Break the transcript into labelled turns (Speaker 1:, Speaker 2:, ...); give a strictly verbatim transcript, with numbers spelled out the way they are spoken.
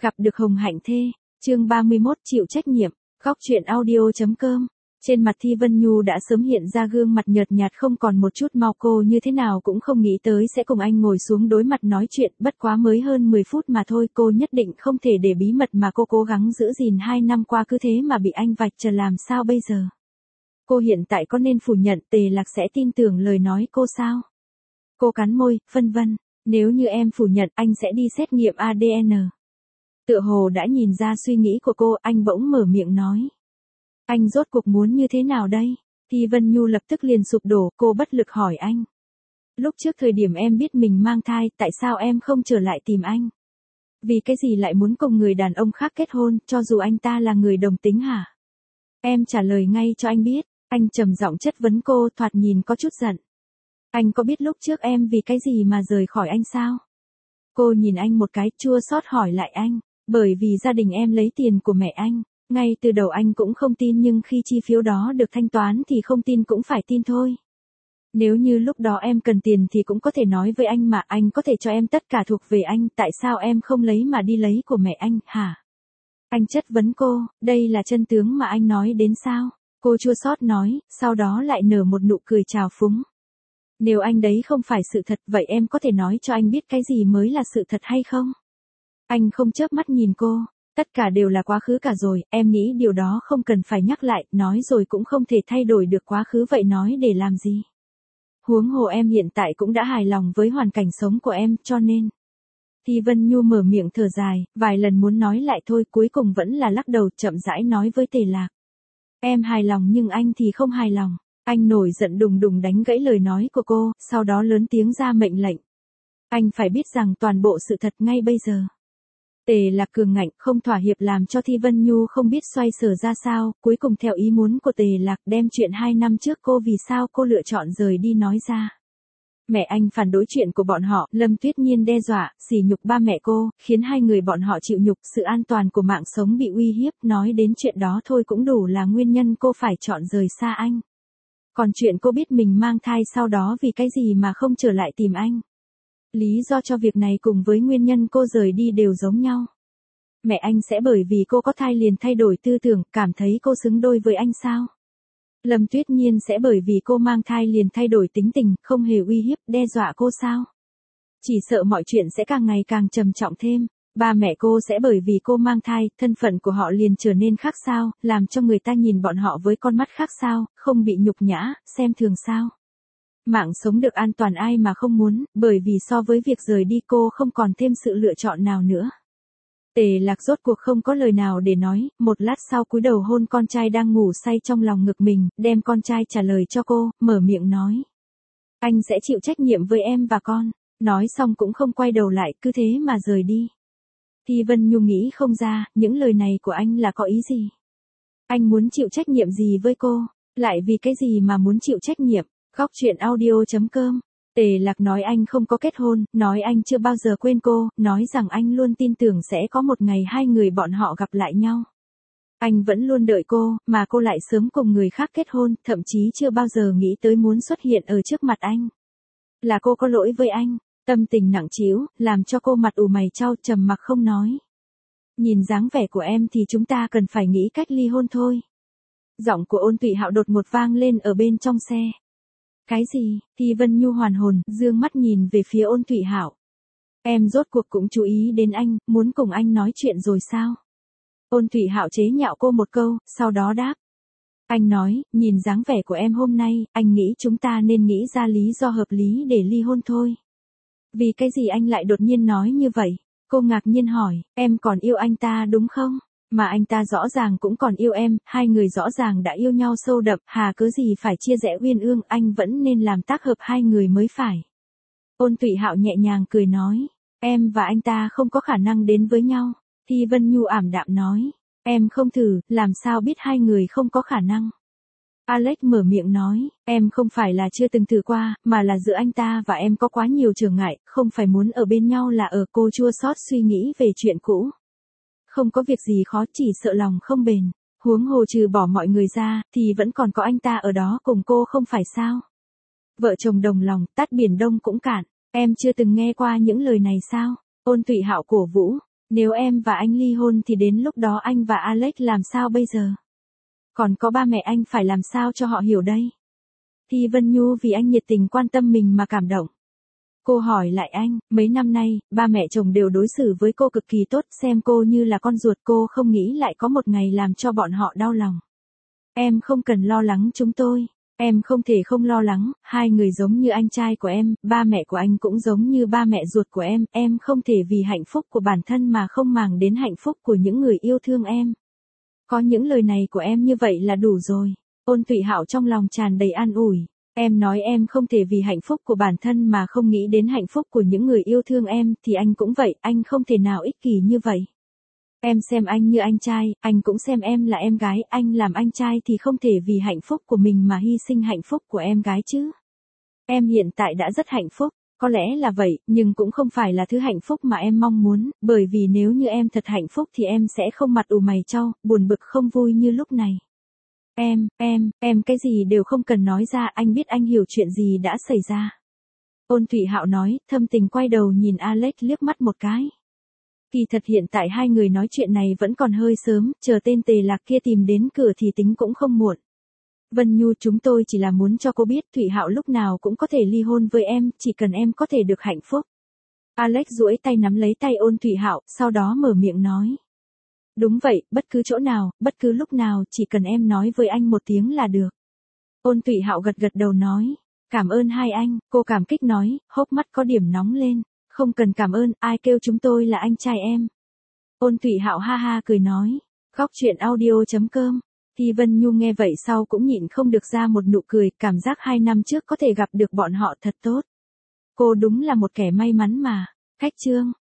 Speaker 1: Gặp được Hồng Hạnh Thê, chương ba mươi mốt chịu trách nhiệm, góc truyện audio.com. Trên mặt Thi Vân Nhu đã sớm hiện ra gương mặt nhợt nhạt không còn một chút mau, cô như thế nào cũng không nghĩ tới sẽ cùng anh ngồi xuống đối mặt nói chuyện, bất quá mới hơn mười phút mà thôi, cô nhất định không thể để bí mật mà cô cố gắng giữ gìn hai năm qua cứ thế mà bị anh vạch trần, làm sao bây giờ? Cô hiện tại có nên phủ nhận Tề Lạc sẽ tin tưởng lời nói cô sao? Cô cắn môi, phân vân, nếu như em phủ nhận anh sẽ đi xét nghiệm a đê en. Tựa hồ đã nhìn ra suy nghĩ của cô, anh bỗng mở miệng nói. Anh rốt cuộc muốn như thế nào đây? Thi Vân Nhu lập tức liền sụp đổ, cô bất lực hỏi anh. Lúc trước thời điểm em biết mình mang thai, tại sao em không trở lại tìm anh? Vì cái gì lại muốn cùng người đàn ông khác kết hôn, cho dù anh ta là người đồng tính hả? Em trả lời ngay cho anh biết, anh trầm giọng chất vấn cô, thoạt nhìn có chút giận. Anh có biết lúc trước em vì cái gì mà rời khỏi anh sao? Cô nhìn anh một cái, chua xót hỏi lại anh, bởi vì gia đình em lấy tiền của mẹ anh. Ngay từ đầu anh cũng không tin, nhưng khi chi phiếu đó được thanh toán thì không tin cũng phải tin thôi. Nếu như lúc đó em cần tiền thì cũng có thể nói với anh mà, anh có thể cho em tất cả thuộc về anh, tại sao em không lấy mà đi lấy của mẹ anh, hả? Anh chất vấn cô, đây là chân tướng mà anh nói đến sao? Cô chua xót nói, sau đó lại nở một nụ cười trào phúng. Nếu anh đấy không phải sự thật, vậy em có thể nói cho anh biết cái gì mới là sự thật hay không? Anh không chớp mắt nhìn cô. Tất cả đều là quá khứ cả rồi, em nghĩ điều đó không cần phải nhắc lại, nói rồi cũng không thể thay đổi được quá khứ, vậy nói để làm gì? Huống hồ em hiện tại cũng đã hài lòng với hoàn cảnh sống của em, cho nên. Thi Vân Nhu mở miệng thở dài, vài lần muốn nói lại thôi, cuối cùng vẫn là lắc đầu, chậm rãi nói với Tề Lạc. Em hài lòng nhưng anh thì không hài lòng. Anh nổi giận đùng đùng đánh gãy lời nói của cô, sau đó lớn tiếng ra mệnh lệnh. Anh phải biết rằng toàn bộ sự thật ngay bây giờ. Tề Lạc cường ngạnh, không thỏa hiệp, làm cho Thi Vân Nhu không biết xoay sở ra sao, cuối cùng theo ý muốn của Tề Lạc đem chuyện hai năm trước cô vì sao cô lựa chọn rời đi nói ra. Mẹ anh phản đối chuyện của bọn họ, Lâm Tuyết Nhiên đe dọa, sỉ nhục ba mẹ cô, khiến hai người bọn họ chịu nhục, sự an toàn của mạng sống bị uy hiếp, nói đến chuyện đó thôi cũng đủ là nguyên nhân cô phải chọn rời xa anh. Còn chuyện cô biết mình mang thai sau đó vì cái gì mà không trở lại tìm anh. Lý do cho việc này cùng với nguyên nhân cô rời đi đều giống nhau. Mẹ anh sẽ bởi vì cô có thai liền thay đổi tư tưởng, cảm thấy cô xứng đôi với anh sao? Lâm Tuyết Nhiên sẽ bởi vì cô mang thai liền thay đổi tính tình, không hề uy hiếp, đe dọa cô sao? Chỉ sợ mọi chuyện sẽ càng ngày càng trầm trọng thêm. Ba mẹ cô sẽ bởi vì cô mang thai, thân phận của họ liền trở nên khác sao, làm cho người ta nhìn bọn họ với con mắt khác sao, không bị nhục nhã, xem thường sao? Mạng sống được an toàn ai mà không muốn, bởi vì so với việc rời đi cô không còn thêm sự lựa chọn nào nữa. Tề Lạc rốt cuộc không có lời nào để nói, một lát sau cúi đầu hôn con trai đang ngủ say trong lòng ngực mình, đem con trai trả lời cho cô, mở miệng nói. Anh sẽ chịu trách nhiệm với em và con, nói xong cũng không quay đầu lại, cứ thế mà rời đi. Thi Vân Nhu nghĩ không ra, những lời này của anh là có ý gì? Anh muốn chịu trách nhiệm gì với cô, lại vì cái gì mà muốn chịu trách nhiệm? Góc truyện audio.com. Tề Lạc nói anh không có kết hôn, nói anh chưa bao giờ quên cô, nói rằng anh luôn tin tưởng sẽ có một ngày hai người bọn họ gặp lại nhau. Anh vẫn luôn đợi cô, mà cô lại sớm cùng người khác kết hôn, thậm chí chưa bao giờ nghĩ tới muốn xuất hiện ở trước mặt anh. Là cô có lỗi với anh, tâm tình nặng trĩu, làm cho cô mặt ủ mày chau, trầm mặc không nói. Nhìn dáng vẻ của em thì chúng ta cần phải nghĩ cách ly hôn thôi. Giọng của Ôn Thụy Hạo đột ngột vang lên ở bên trong xe. Cái gì? Thi Vân Nhu hoàn hồn, dương mắt nhìn về phía Ôn Thụy Hạo. Em rốt cuộc cũng chú ý đến anh, muốn cùng anh nói chuyện rồi sao? Ôn Thụy Hạo chế nhạo cô một câu, sau đó đáp. Anh nói, nhìn dáng vẻ của em hôm nay, anh nghĩ chúng ta nên nghĩ ra lý do hợp lý để ly hôn thôi. Vì cái gì anh lại đột nhiên nói như vậy? Cô ngạc nhiên hỏi, em còn yêu anh ta đúng không? Mà anh ta rõ ràng cũng còn yêu em, hai người rõ ràng đã yêu nhau sâu đậm, hà cớ gì phải chia rẽ uyên ương, anh vẫn nên làm tác hợp hai người mới phải. Ôn Thụy Hạo nhẹ nhàng cười nói, em và anh ta không có khả năng đến với nhau. Thi Vân Nhu ảm đạm nói, em không thử, làm sao biết hai người không có khả năng. Alex mở miệng nói, em không phải là chưa từng thử qua, mà là giữa anh ta và em có quá nhiều trở ngại, không phải muốn ở bên nhau là ở. Cô chua xót suy nghĩ về chuyện cũ. Không có việc gì khó, chỉ sợ lòng không bền. Huống hồ trừ bỏ mọi người ra, thì vẫn còn có anh ta ở đó cùng cô không phải sao? Vợ chồng đồng lòng, tát biển đông cũng cạn. Em chưa từng nghe qua những lời này sao? Ôn Thụy Hạo cổ vũ. Nếu em và anh ly hôn thì đến lúc đó anh và Alex làm sao bây giờ? Còn có ba mẹ anh phải làm sao cho họ hiểu đây? Thi Vân Nhu vì anh nhiệt tình quan tâm mình mà cảm động. Cô hỏi lại anh, mấy năm nay, ba mẹ chồng đều đối xử với cô cực kỳ tốt, xem cô như là con ruột, cô không nghĩ lại có một ngày làm cho bọn họ đau lòng. Em không cần lo lắng chúng tôi. Em không thể không lo lắng, hai người giống như anh trai của em, ba mẹ của anh cũng giống như ba mẹ ruột của em, em không thể vì hạnh phúc của bản thân mà không màng đến hạnh phúc của những người yêu thương em. Có những lời này của em như vậy là đủ rồi. Ôn Thụy Hạo trong lòng tràn đầy an ủi. Em nói em không thể vì hạnh phúc của bản thân mà không nghĩ đến hạnh phúc của những người yêu thương em, thì anh cũng vậy, anh không thể nào ích kỷ như vậy. Em xem anh như anh trai, anh cũng xem em là em gái, anh làm anh trai thì không thể vì hạnh phúc của mình mà hy sinh hạnh phúc của em gái chứ. Em hiện tại đã rất hạnh phúc, có lẽ là vậy, nhưng cũng không phải là thứ hạnh phúc mà em mong muốn, bởi vì nếu như em thật hạnh phúc thì em sẽ không mặt ủ mày chau, buồn bực không vui như lúc này. Em, em, em cái gì đều không cần nói ra, anh biết anh hiểu chuyện gì đã xảy ra. Ôn Thụy Hạo nói, thâm tình quay đầu nhìn Alex liếc mắt một cái. Kỳ thật hiện tại hai người nói chuyện này vẫn còn hơi sớm, chờ tên Tề Lạc kia tìm đến cửa thì tính cũng không muộn. Vân Nhu, chúng tôi chỉ là muốn cho cô biết Thụy Hạo lúc nào cũng có thể ly hôn với em, chỉ cần em có thể được hạnh phúc. Alex duỗi tay nắm lấy tay Ôn Thụy Hạo, sau đó mở miệng nói. Đúng vậy, bất cứ chỗ nào, bất cứ lúc nào, chỉ cần em nói với anh một tiếng là được. Ôn Thụy Hạo gật gật đầu nói. Cảm ơn hai anh, cô cảm kích nói, hốc mắt có điểm nóng lên. Không cần cảm ơn, ai kêu chúng tôi là anh trai em. Ôn Thụy Hạo ha ha cười nói. Góc truyện audio chấm com. Thi Vân Nhu nghe vậy sau cũng nhịn không được ra một nụ cười, cảm giác hai năm trước có thể gặp được bọn họ thật tốt. Cô đúng là một kẻ may mắn mà. Cách chương.